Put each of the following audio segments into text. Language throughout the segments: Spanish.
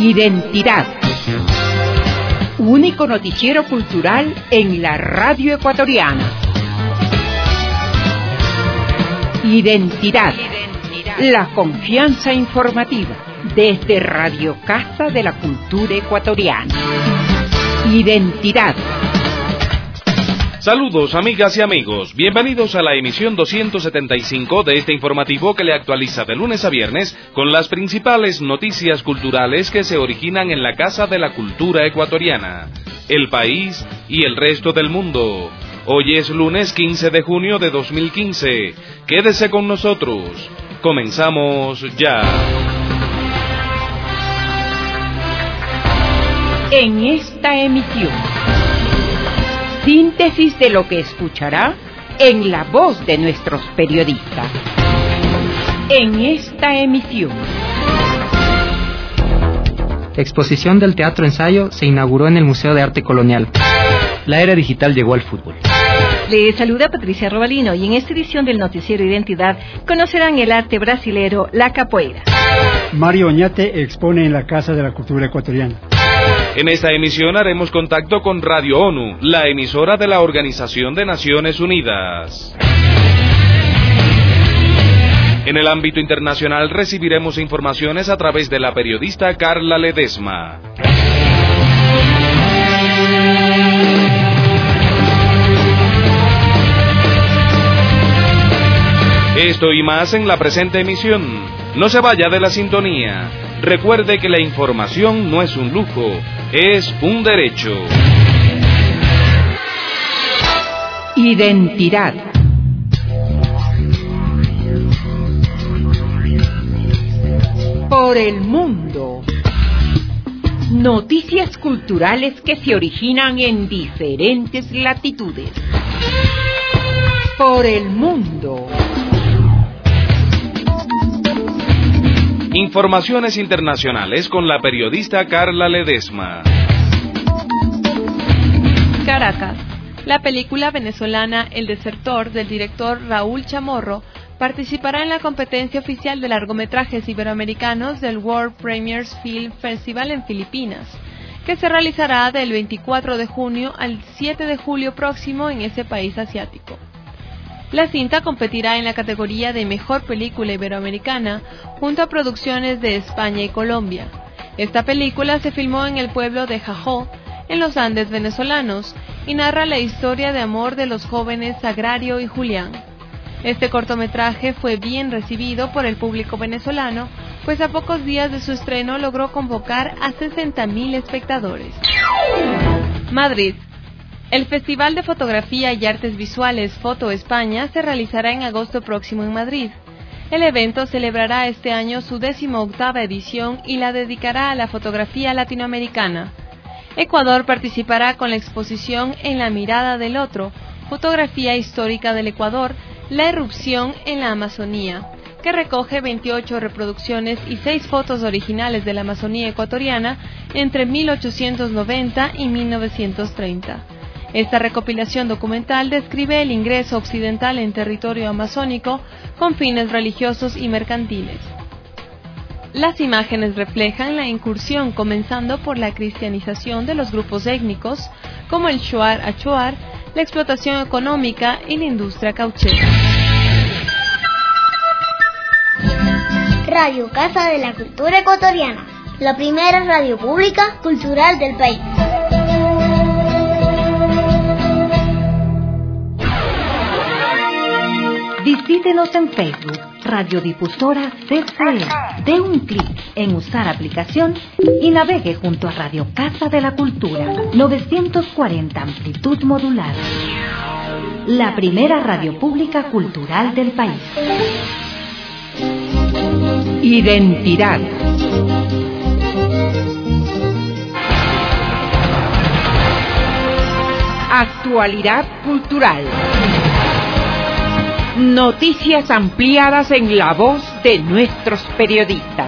Identidad. Único noticiero cultural en la radio ecuatoriana. Identidad. La confianza informativa desde Radio Casa de la Cultura Ecuatoriana. Identidad. Saludos amigas y amigos, bienvenidos a la emisión 275 de este informativo que le actualiza de lunes a viernes con las principales noticias culturales que se originan en la Casa de la Cultura Ecuatoriana, el país y el resto del mundo. Hoy es lunes 15 de junio de 2015, quédese con nosotros, comenzamos ya. En esta emisión, síntesis de lo que escuchará en la voz de nuestros periodistas. En esta emisión. Exposición del Teatro Ensayo se inauguró en el Museo de Arte Colonial. La era digital llegó al fútbol. Les saluda Patricia Robalino y en esta edición del Noticiero Identidad conocerán el arte brasilero, la capoeira. Mario Oñate expone en la Casa de la Cultura Ecuatoriana. En esta emisión haremos contacto con Radio ONU, la emisora de la Organización de Naciones Unidas. En el ámbito internacional recibiremos informaciones a través de la periodista Carla Ledesma. Esto y más en la presente emisión. No se vaya de la sintonía. Recuerde que la información no es un lujo, es un derecho. Identidad. Por el mundo. Noticias culturales que se originan en diferentes latitudes. Por el mundo. Informaciones internacionales con la periodista Carla Ledesma. Caracas. La película venezolana El Desertor del director Raúl Chamorro participará en la competencia oficial de largometrajes iberoamericanos del World Premiers Film Festival en Filipinas, que se realizará del 24 de junio al 7 de julio próximo en ese país asiático. La cinta competirá en la categoría de Mejor Película Iberoamericana junto a producciones de España y Colombia. Esta película se filmó en el pueblo de Jajó, en los Andes venezolanos, y narra la historia de amor de los jóvenes Sagrario y Julián. Este cortometraje fue bien recibido por el público venezolano, pues a pocos días de su estreno logró convocar a 60.000 espectadores. Madrid. El Festival de Fotografía y Artes Visuales Foto España se realizará en agosto próximo en Madrid. El evento celebrará este año su 18ª edición y la dedicará a la fotografía latinoamericana. Ecuador participará con la exposición En la mirada del otro, fotografía histórica del Ecuador, la erupción en la Amazonía, que recoge 28 reproducciones y 6 fotos originales de la Amazonía ecuatoriana entre 1890 y 1930. Esta recopilación documental describe el ingreso occidental en territorio amazónico con fines religiosos y mercantiles. Las imágenes reflejan la incursión comenzando por la cristianización de los grupos étnicos, como el Shuar Achuar, la explotación económica y la industria cauchera. Radio Casa de la Cultura Ecuatoriana, la primera radio pública cultural del país. Visítenos en Facebook, Radiodifusora CCE. Dé un clic en usar aplicación y navegue junto a Radio Casa de la Cultura, 940 amplitud modulada. La primera radio pública cultural del país. Identidad. Actualidad cultural. Noticias ampliadas en la voz de nuestros periodistas.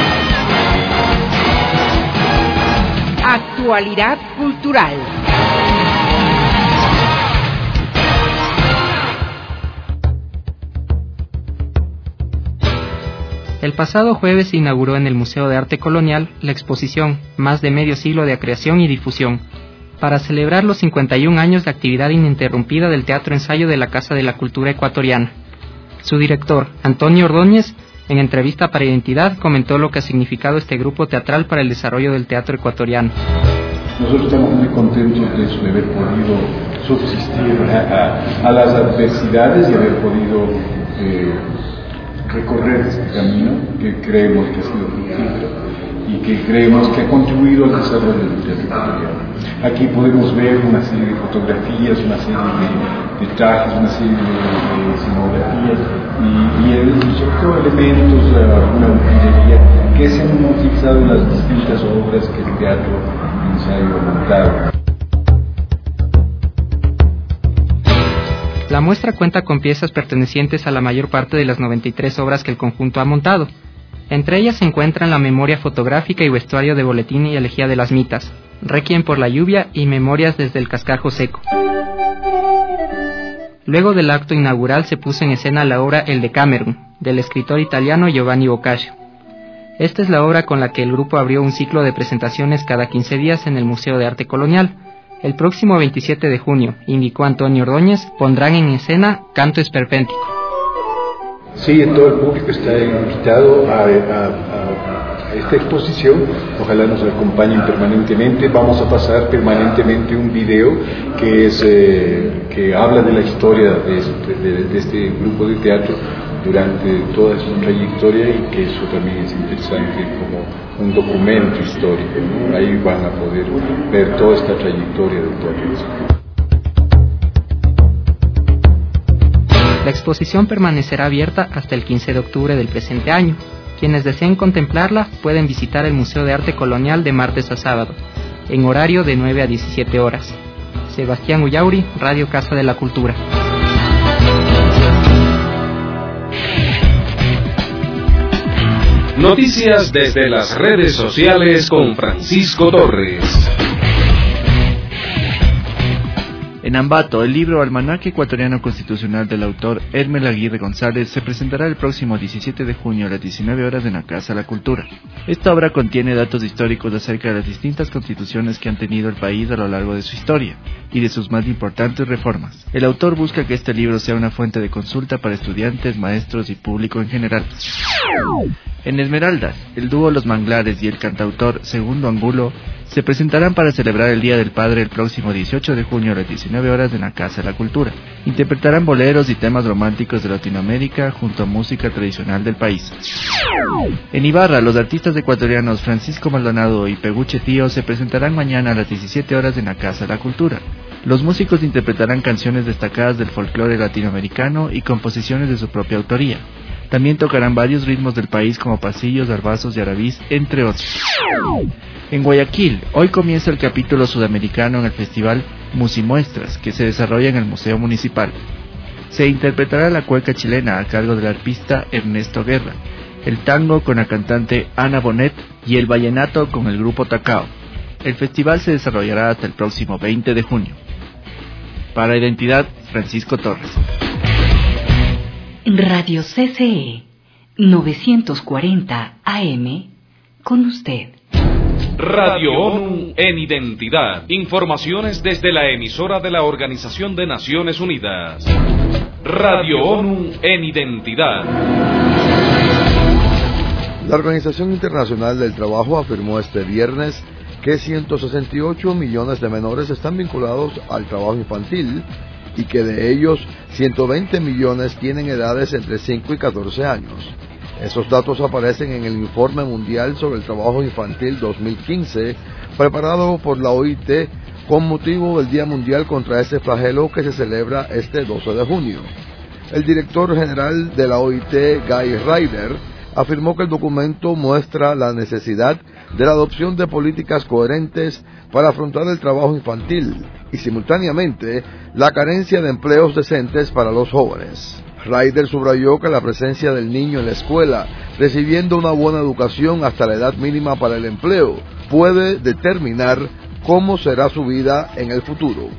Actualidad cultural. El pasado jueves se inauguró en el Museo de Arte Colonial la exposición Más de medio siglo de creación y difusión, para celebrar los 51 años de actividad ininterrumpida del Teatro Ensayo de la Casa de la Cultura Ecuatoriana. Su director, Antonio Ordóñez, en entrevista para Identidad, comentó lo que ha significado este grupo teatral para el desarrollo del teatro ecuatoriano. Nosotros estamos muy contentos de haber podido subsistir a las adversidades y haber podido recorrer este camino que creemos que ha sido fructífero y que creemos que ha contribuido al desarrollo del teatro ecuatoriano. Aquí podemos ver una serie de fotografías, una serie de trajes, una serie de escenografías y sobre todo elementos, una utilería que se han utilizado en las distintas obras que el teatro ensayo ha montado. La muestra cuenta con piezas pertenecientes a la mayor parte de las 93 obras que el conjunto ha montado. Entre ellas se encuentran la memoria fotográfica y vestuario de Boletín y Elegía de las Mitas, Requiem por la lluvia y Memorias desde el cascajo seco. Luego del acto inaugural se puso en escena la obra El Decameron, del escritor italiano Giovanni Boccaccio. Esta es la obra con la que el grupo abrió un ciclo de presentaciones cada 15 días en el Museo de Arte Colonial. El próximo 27 de junio, indicó Antonio Ordóñez, pondrán en escena Canto Esperpéntico. Sí, todo el público está invitado a esta exposición. Ojalá nos acompañen permanentemente. Vamos a pasar permanentemente un video que habla de la historia de este grupo de teatro durante toda su trayectoria y que eso también es interesante como un documento histórico, ¿no? Ahí van a poder ver toda esta trayectoria del teatro. La exposición permanecerá abierta hasta el 15 de octubre del presente año. Quienes deseen contemplarla pueden visitar el Museo de Arte Colonial de martes a sábado, en horario de 9 a 17 horas. Sebastián Ullauri, Radio Casa de la Cultura. Noticias desde las redes sociales con Francisco Torres. En Ambato, el libro Almanaque Ecuatoriano Constitucional del autor Hermel Aguirre González se presentará el próximo 17 de junio a las 19 horas en la Casa de la Cultura. Esta obra contiene datos históricos acerca de las distintas constituciones que han tenido el país a lo largo de su historia y de sus más importantes reformas. El autor busca que este libro sea una fuente de consulta para estudiantes, maestros y público en general. En Esmeraldas, el dúo Los Manglares y el cantautor Segundo Angulo se presentarán para celebrar el Día del Padre el próximo 18 de junio a las 19 horas en la Casa de la Cultura. Interpretarán boleros y temas románticos de Latinoamérica junto a música tradicional del país. En Ibarra, los artistas ecuatorianos Francisco Maldonado y Peguche Tío se presentarán mañana a las 17 horas en la Casa de la Cultura. Los músicos interpretarán canciones destacadas del folclore latinoamericano y composiciones de su propia autoría. También tocarán varios ritmos del país como pasillos, arbazos y arabís, entre otros. En Guayaquil, hoy comienza el capítulo sudamericano en el festival Musimuestras, que se desarrolla en el Museo Municipal. Se interpretará la cueca chilena a cargo del arpista Ernesto Guerra, el tango con la cantante Ana Bonet y el vallenato con el grupo Tacao. El festival se desarrollará hasta el próximo 20 de junio. Para Identidad, Francisco Torres. Radio CCE 940 AM, con usted. Radio ONU en Identidad. Informaciones desde la emisora de la Organización de Naciones Unidas. Radio ONU en Identidad. La Organización Internacional del Trabajo afirmó este viernes que 168 millones de menores están vinculados al trabajo infantil y que de ellos 120 millones tienen edades entre 5 y 14 años. Esos datos aparecen en el Informe Mundial sobre el Trabajo Infantil 2015, preparado por la OIT con motivo del Día Mundial contra este flagelo que se celebra este 12 de junio. El director general de la OIT, Guy Ryder, afirmó que el documento muestra la necesidad de la adopción de políticas coherentes para afrontar el trabajo infantil y simultáneamente la carencia de empleos decentes para los jóvenes. Ryder subrayó que la presencia del niño en la escuela, recibiendo una buena educación hasta la edad mínima para el empleo, puede determinar cómo será su vida en el futuro.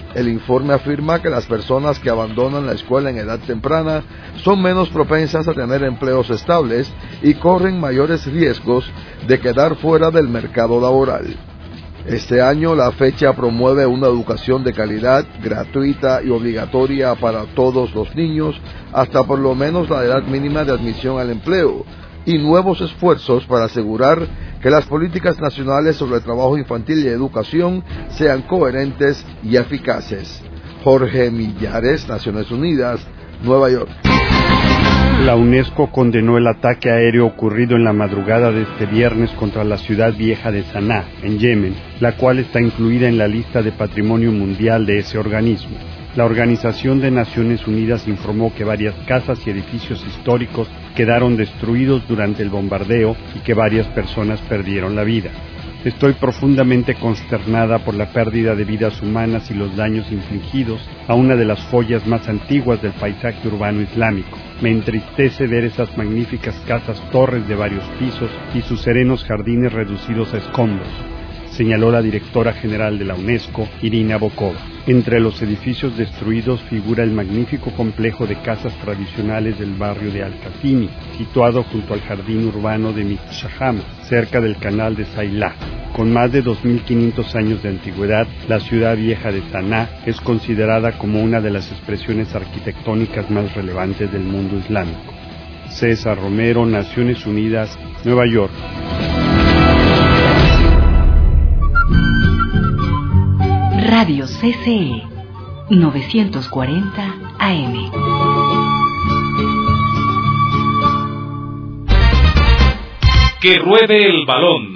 El informe afirma que las personas que abandonan la escuela en edad temprana son menos propensas a tener empleos estables y corren mayores riesgos de quedar fuera del mercado laboral. Este año la fecha promueve una educación de calidad, gratuita y obligatoria para todos los niños hasta por lo menos la edad mínima de admisión al empleo, y nuevos esfuerzos para asegurar que las políticas nacionales sobre trabajo infantil y educación sean coherentes y eficaces. Jorge Millares, Naciones Unidas, Nueva York. La UNESCO condenó el ataque aéreo ocurrido en la madrugada de este viernes contra la ciudad vieja de Saná, en Yemen, la cual está incluida en la lista de Patrimonio Mundial de ese organismo. La Organización de Naciones Unidas informó que varias casas y edificios históricos quedaron destruidos durante el bombardeo y que varias personas perdieron la vida. Estoy profundamente consternada por la pérdida de vidas humanas y los daños infligidos a una de las joyas más antiguas del paisaje urbano islámico. Me entristece ver esas magníficas casas torres de varios pisos y sus serenos jardines reducidos a escombros, señaló la directora general de la UNESCO, Irina Bokova. Entre los edificios destruidos figura el magnífico complejo de casas tradicionales del barrio de Al-Khatimi, situado junto al jardín urbano de Mitshaham, cerca del canal de Sailá. Con más de 2.500 años de antigüedad, la ciudad vieja de Saná es considerada como una de las expresiones arquitectónicas más relevantes del mundo islámico. César Romero, Naciones Unidas, Nueva York. Radio CCE 940 AM. Que ruede el balón.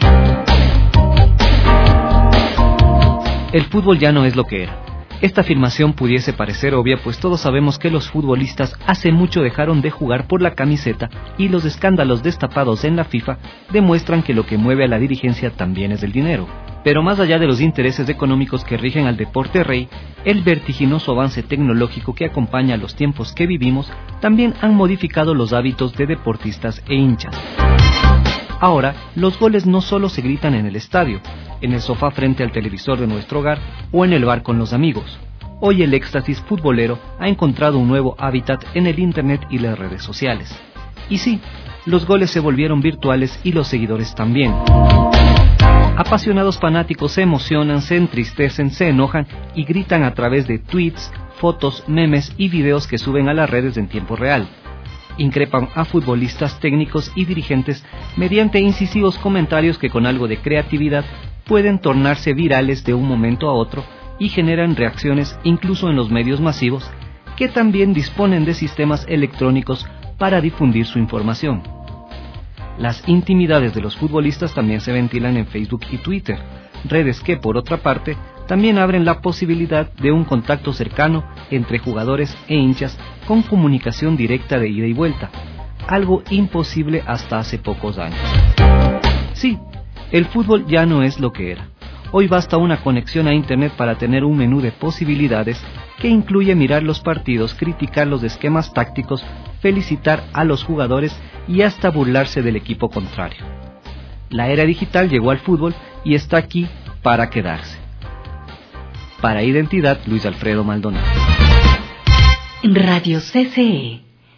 El fútbol ya no es lo que era. Esta afirmación pudiese parecer obvia, pues todos sabemos que los futbolistas hace mucho dejaron de jugar por la camiseta y los escándalos destapados en la FIFA demuestran que lo que mueve a la dirigencia también es el dinero. Pero más allá de los intereses económicos que rigen al deporte rey, el vertiginoso avance tecnológico que acompaña a los tiempos que vivimos también han modificado los hábitos de deportistas e hinchas. Ahora, los goles no solo se gritan en el estadio, en el sofá frente al televisor de nuestro hogar o en el bar con los amigos. Hoy el éxtasis futbolero ha encontrado un nuevo hábitat en el internet y las redes sociales. Y sí, los goles se volvieron virtuales y los seguidores también. Apasionados fanáticos se emocionan, se entristecen, se enojan y gritan a través de tweets, fotos, memes y videos que suben a las redes en tiempo real. Increpan a futbolistas, técnicos y dirigentes mediante incisivos comentarios que con algo de creatividad pueden tornarse virales de un momento a otro y generan reacciones incluso en los medios masivos que también disponen de sistemas electrónicos para difundir su información. Las intimidades de los futbolistas también se ventilan en Facebook y Twitter, redes que, por otra parte, también abren la posibilidad de un contacto cercano entre jugadores e hinchas con comunicación directa de ida y vuelta, algo imposible hasta hace pocos años. Sí, el fútbol ya no es lo que era. Hoy basta una conexión a internet para tener un menú de posibilidades que incluye mirar los partidos, criticar los esquemas tácticos, felicitar a los jugadores y hasta burlarse del equipo contrario. La era digital llegó al fútbol y está aquí para quedarse. Para Identidad, Luis Alfredo Maldonado. Radio CCE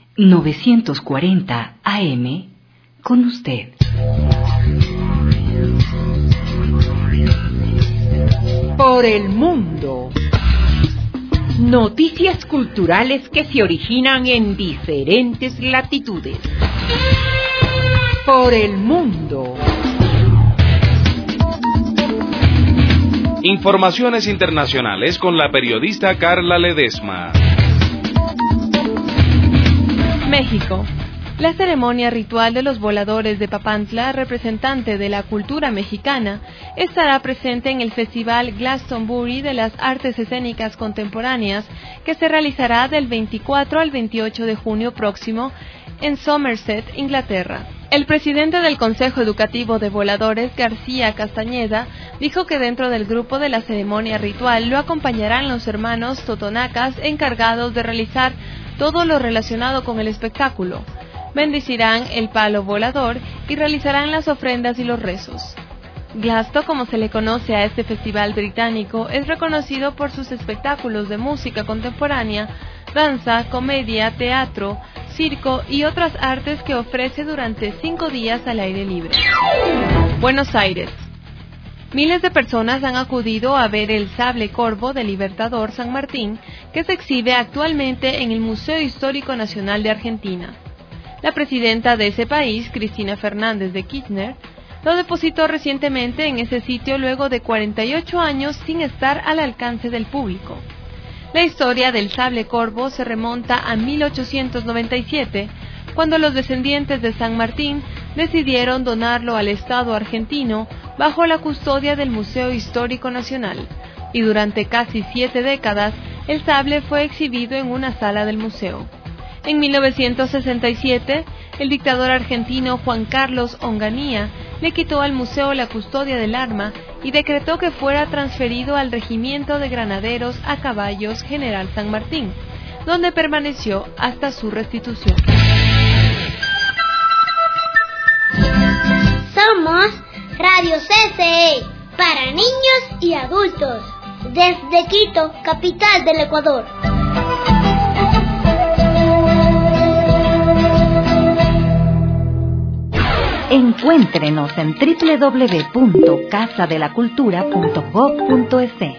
940 AM con usted. Por el mundo. Noticias culturales que se originan en diferentes latitudes. Por el mundo. Informaciones internacionales con la periodista Carla Ledesma. México. La ceremonia ritual de los voladores de Papantla, representante de la cultura mexicana, estará presente en el Festival Glastonbury de las Artes Escénicas Contemporáneas, que se realizará del 24 al 28 de junio próximo en Somerset, Inglaterra. El presidente del Consejo Educativo de Voladores, García Castañeda, dijo que dentro del grupo de la ceremonia ritual lo acompañarán los hermanos totonacas encargados de realizar todo lo relacionado con el espectáculo. Bendecirán el palo volador y realizarán las ofrendas y los rezos. Glasgow, como se le conoce a este festival británico, es reconocido por sus espectáculos de música contemporánea, danza, comedia, teatro, circo y otras artes que ofrece durante 5 días al aire libre. Buenos Aires. Miles de personas han acudido a ver el sable corvo del Libertador San Martín, que se exhibe actualmente en el Museo Histórico Nacional de Argentina. La presidenta de ese país, Cristina Fernández de Kirchner, lo depositó recientemente en ese sitio luego de 48 años sin estar al alcance del público. La historia del sable corvo se remonta a 1897, cuando los descendientes de San Martín decidieron donarlo al Estado argentino bajo la custodia del Museo Histórico Nacional, y durante casi 7 décadas el sable fue exhibido en una sala del museo. En 1967, el dictador argentino Juan Carlos Onganía le quitó al museo la custodia del arma y decretó que fuera transferido al Regimiento de Granaderos a Caballos General San Martín, donde permaneció hasta su restitución. Somos Radio CCE, para niños y adultos, desde Quito, capital del Ecuador. Encuéntrenos en www.casadelacultura.gov.es.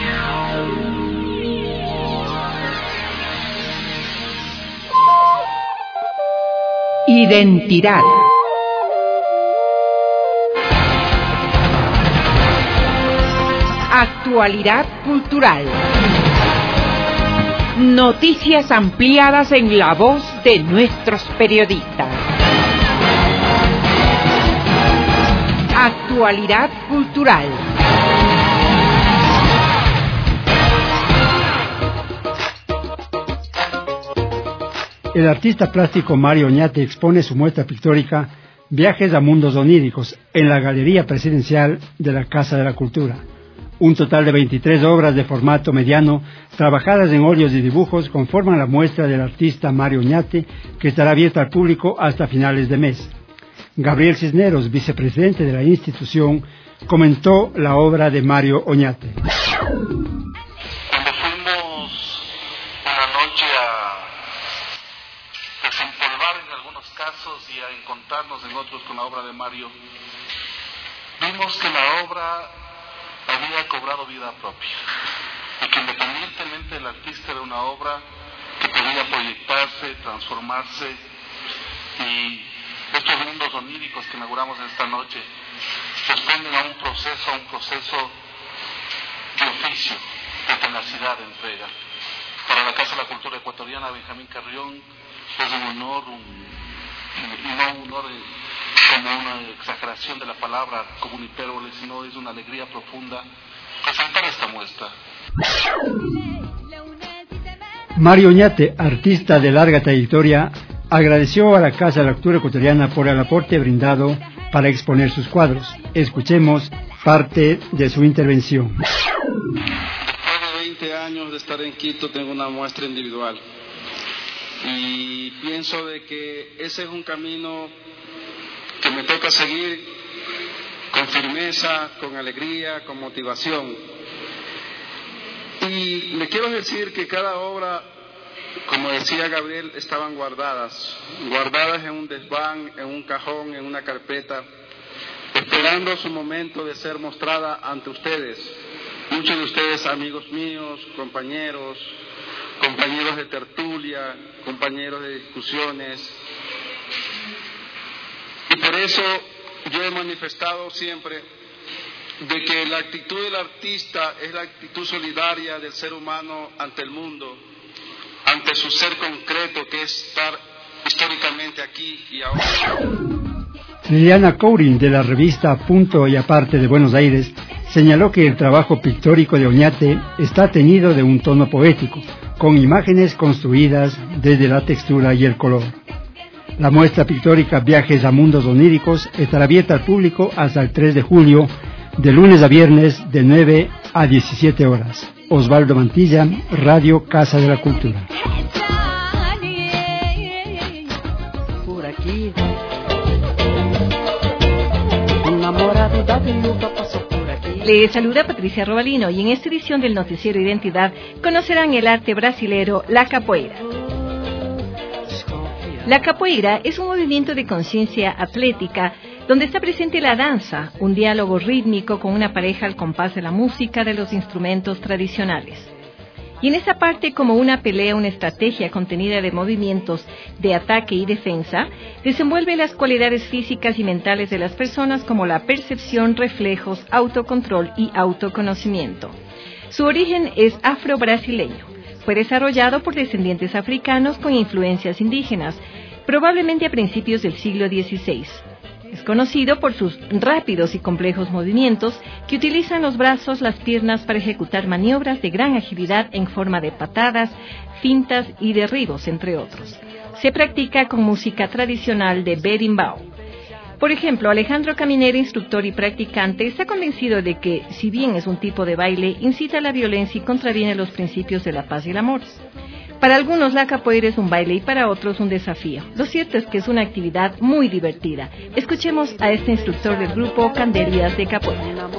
Identidad. Actualidad cultural. Noticias ampliadas en la voz de nuestros periodistas. Actualidad cultural. El artista plástico Mario Oñate expone su muestra pictórica Viajes a Mundos Oníricos en la Galería Presidencial de la Casa de la Cultura. Un total de 23 obras de formato mediano, trabajadas en óleos y dibujos, conforman la muestra del artista Mario Oñate, que estará abierta al público hasta finales de mes. Gabriel Cisneros, vicepresidente de la institución, comentó la obra de Mario Oñate. Cuando fuimos una noche a desempolvar en algunos casos y a encontrarnos en otros con la obra de Mario, vimos que la obra había cobrado vida propia y que independientemente del artista era una obra que podía proyectarse, transformarse, y estos mundos oníricos que inauguramos esta noche responden a un proceso de oficio, de tenacidad, de entrega. Para la Casa de la Cultura Ecuatoriana, Benjamín Carrión, es un honor, no un honor como una exageración de la palabra como un hipérbole, sino es una alegría profunda presentar esta muestra. Mario Oñate, artista de larga trayectoria, agradeció a la Casa de la Cultura Ecuatoriana por el aporte brindado para exponer sus cuadros. Escuchemos parte de su intervención. Después de 20 años de estar en Quito, tengo una muestra individual y pienso de que ese es un camino que me toca seguir con firmeza, con alegría, con motivación. Y le quiero decir que cada obra, como decía Gabriel, estaban guardadas en un desván, en un cajón, en una carpeta, esperando su momento de ser mostrada ante ustedes. Muchos de ustedes, amigos míos, compañeros de tertulia, compañeros de discusiones. Y por eso yo he manifestado siempre de que la actitud del artista es la actitud solidaria del ser humano ante el mundo, ante su ser concreto, que es estar históricamente aquí y ahora. Liliana Courin, de la revista Punto y Aparte de Buenos Aires, señaló que el trabajo pictórico de Oñate está teñido de un tono poético, con imágenes construidas desde la textura y el color. La muestra pictórica Viajes a Mundos Oníricos estará abierta al público hasta el 3 de julio, de lunes a viernes, de 9 a 17 horas. Osvaldo Mantilla, Radio Casa de la Cultura. Por aquí, enamorado da vida. Les saluda Patricia Robalino y en esta edición del Noticiero Identidad conocerán el arte brasilero, la capoeira. La capoeira es un movimiento de conciencia atlética donde está presente la danza, un diálogo rítmico con una pareja al compás de la música de los instrumentos tradicionales. Y en esta parte, como una pelea, una estrategia contenida de movimientos de ataque y defensa, desenvuelve las cualidades físicas y mentales de las personas como la percepción, reflejos, autocontrol y autoconocimiento. Su origen es afro-brasileño. Fue desarrollado por descendientes africanos con influencias indígenas, probablemente a principios del siglo XVI. Es conocido por sus rápidos y complejos movimientos que utilizan los brazos, las piernas para ejecutar maniobras de gran agilidad en forma de patadas, fintas y derribos, entre otros. Se practica con música tradicional de berimbau. Por ejemplo, Alejandro Caminera, instructor y practicante, está convencido de que, si bien es un tipo de baile, incita a la violencia y contraviene los principios de la paz y el amor. Para algunos la capoeira es un baile y para otros un desafío. Lo cierto es que es una actividad muy divertida. Escuchemos a este instructor del grupo Candellas de Capoeira.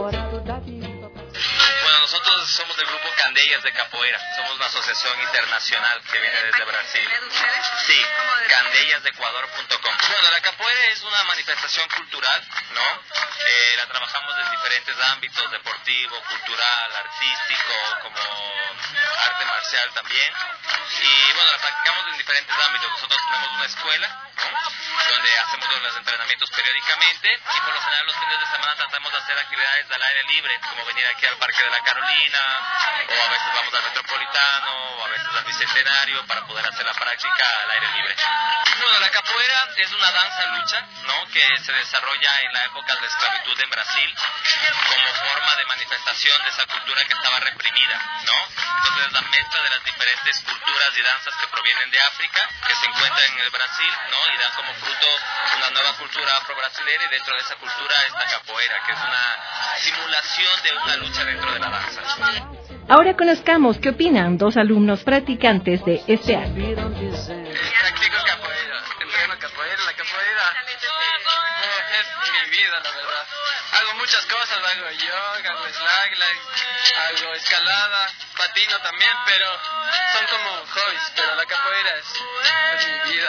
Bueno, nosotros somos del grupo Candellas de Capoeira. Somos una asociación internacional que viene desde Brasil. Sí, candellasdeecuador.com. Bueno, la capoeira es una manifestación cultural, ¿no? La trabajamos en diferentes ámbitos, deportivo, cultural, artístico, como arte marcial también. Y bueno, la practicamos en diferentes ámbitos. Nosotros tenemos una escuela, ¿no?, donde hacemos los entrenamientos periódicamente y por lo general los fines de semana tratamos de hacer actividades al aire libre, como venir aquí al Parque de la Carolina, o a veces vamos al Metropolitano, o a veces al Bicentenario para poder hacer la práctica al aire libre. Bueno, la capoeira es una danza lucha, ¿no?, que se desarrolla en la época de la esclavitud en Brasil como forma de manifestación de esa cultura que estaba reprimida, ¿no? Entonces es la mezcla de las diferentes culturas y danzas que provienen de África, que se encuentran en el Brasil, ¿no?, y dan como fruto una nueva cultura afro-brasilera, y dentro de esa cultura está capoeira, que es una simulación de una lucha dentro de la danza. Ahora conozcamos qué opinan dos alumnos practicantes de este arte. Practico capoeira, entreno capoeira. La capoeira es mi vida, la verdad. Hago muchas cosas, hago yoga, hago slackline, hago escalada, patino también, pero son como hobbies, pero la capoeira es mi vida.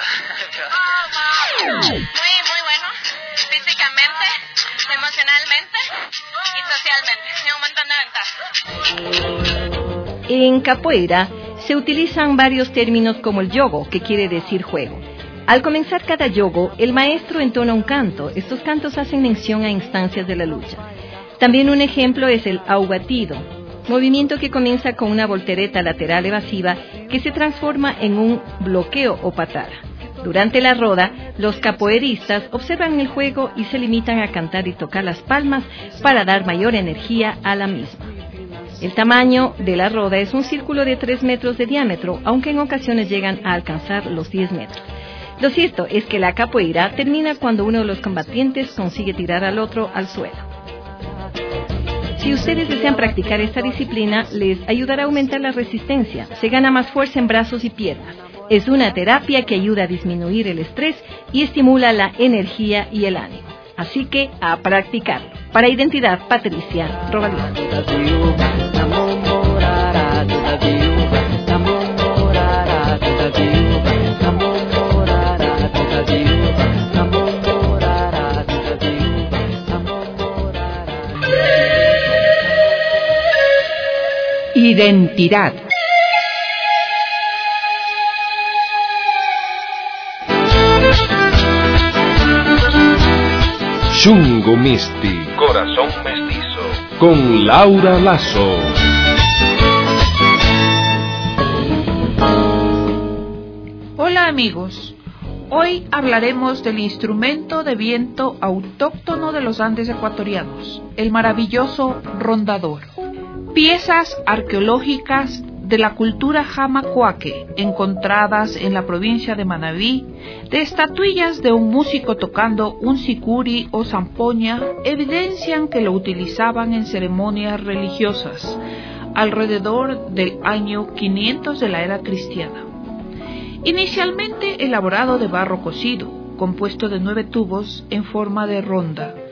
Muy bueno, físicamente, emocionalmente y socialmente, tiene un montón de ventajas. En capoeira se utilizan varios términos como el yogo, que quiere decir juego. Al comenzar cada yogo, el maestro entona un canto. Estos cantos hacen mención a instancias de la lucha. También un ejemplo es el aubatido, movimiento que comienza con una voltereta lateral evasiva que se transforma en un bloqueo o patada. Durante la roda, los capoeiristas observan el juego y se limitan a cantar y tocar las palmas para dar mayor energía a la misma. El tamaño de la roda es un círculo de 3 metros de diámetro, aunque en ocasiones llegan a alcanzar los 10 metros. Lo cierto es que la capoeira termina cuando uno de los combatientes consigue tirar al otro al suelo. Si ustedes desean practicar esta disciplina, les ayudará a aumentar la resistencia. Se gana más fuerza en brazos y piernas. Es una terapia que ayuda a disminuir el estrés y estimula la energía y el ánimo. Así que a practicarlo. Para Identidad, Patricia Robalino. Identidad. Xungo Misti, Corazón Mestizo, con Laura Lazo. Hola amigos, hoy hablaremos del instrumento de viento autóctono de los Andes ecuatorianos, el maravilloso rondador. Piezas arqueológicas de la cultura jamacuaque, encontradas en la provincia de Manabí, de estatuillas de un músico tocando un sicuri o zampoña, evidencian que lo utilizaban en ceremonias religiosas, alrededor del año 500 de la era cristiana. Inicialmente elaborado de barro cocido, compuesto de 9 tubos en forma de ronda,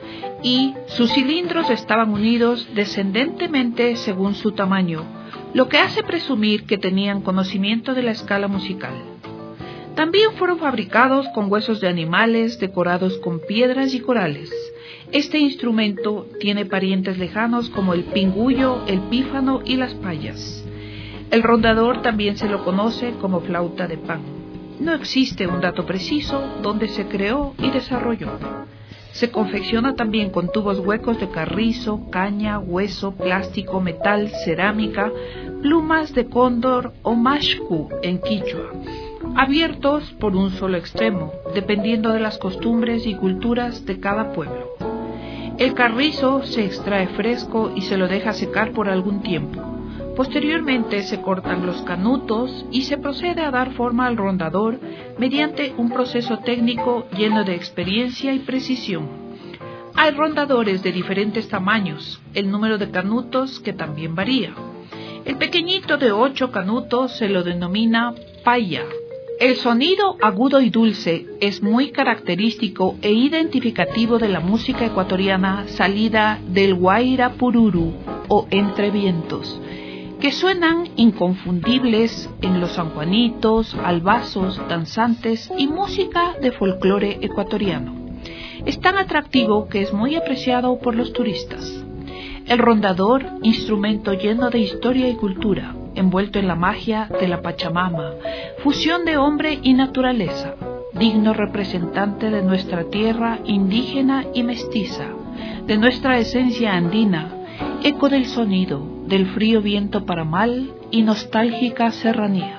y sus cilindros estaban unidos descendentemente según su tamaño, lo que hace presumir que tenían conocimiento de la escala musical. También fueron fabricados con huesos de animales decorados con piedras y corales. Este instrumento tiene parientes lejanos como el pingullo, el pífano y las payas. El rondador también se lo conoce como flauta de pan. No existe un dato preciso donde se creó y desarrolló. Se confecciona también con tubos huecos de carrizo, caña, hueso, plástico, metal, cerámica, plumas de cóndor o mashku en quichua, abiertos por un solo extremo, dependiendo de las costumbres y culturas de cada pueblo. El carrizo se extrae fresco y se lo deja secar por algún tiempo. Posteriormente se cortan los canutos y se procede a dar forma al rondador mediante un proceso técnico lleno de experiencia y precisión. Hay rondadores de diferentes tamaños, el número de canutos que también varía. El pequeñito de 8 canutos se lo denomina paya. El sonido agudo y dulce es muy característico e identificativo de la música ecuatoriana salida del Guairapururu o Entre Vientos, que suenan inconfundibles en los sanjuanitos, albazos, danzantes y música de folclore ecuatoriano. Es tan atractivo que es muy apreciado por los turistas. El rondador, instrumento lleno de historia y cultura, envuelto en la magia de la Pachamama, fusión de hombre y naturaleza, digno representante de nuestra tierra indígena y mestiza, de nuestra esencia andina, eco del sonido, del frío viento paramal y nostálgica serranía.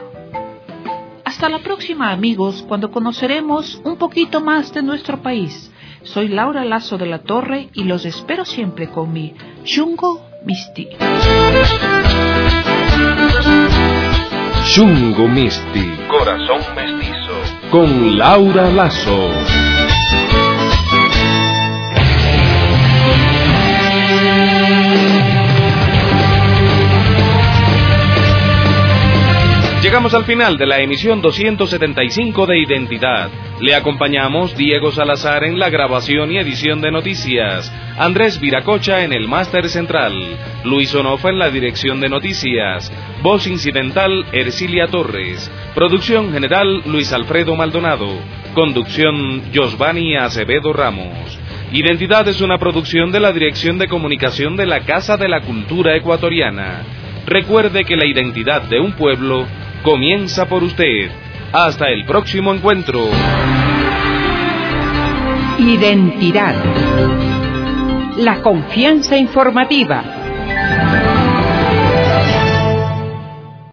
Hasta la próxima, amigos, cuando conoceremos un poquito más de nuestro país. Soy Laura Lazo de la Torre y los espero siempre con mi Shungo Misti. Shungo Misti, Corazón Mestizo, con Laura Lazo. Llegamos al final de la emisión 275 de Identidad. Le acompañamos Diego Salazar en la grabación y edición de noticias, Andrés Viracocha en el máster central, Luis Onofa en la dirección de noticias, voz incidental Ercilia Torres, producción general Luis Alfredo Maldonado, conducción Josvani Acevedo Ramos. Identidad es una producción de la Dirección de Comunicación de la Casa de la Cultura Ecuatoriana. Recuerde que la identidad de un pueblo comienza por usted. Hasta el próximo encuentro. Identidad. La confianza informativa.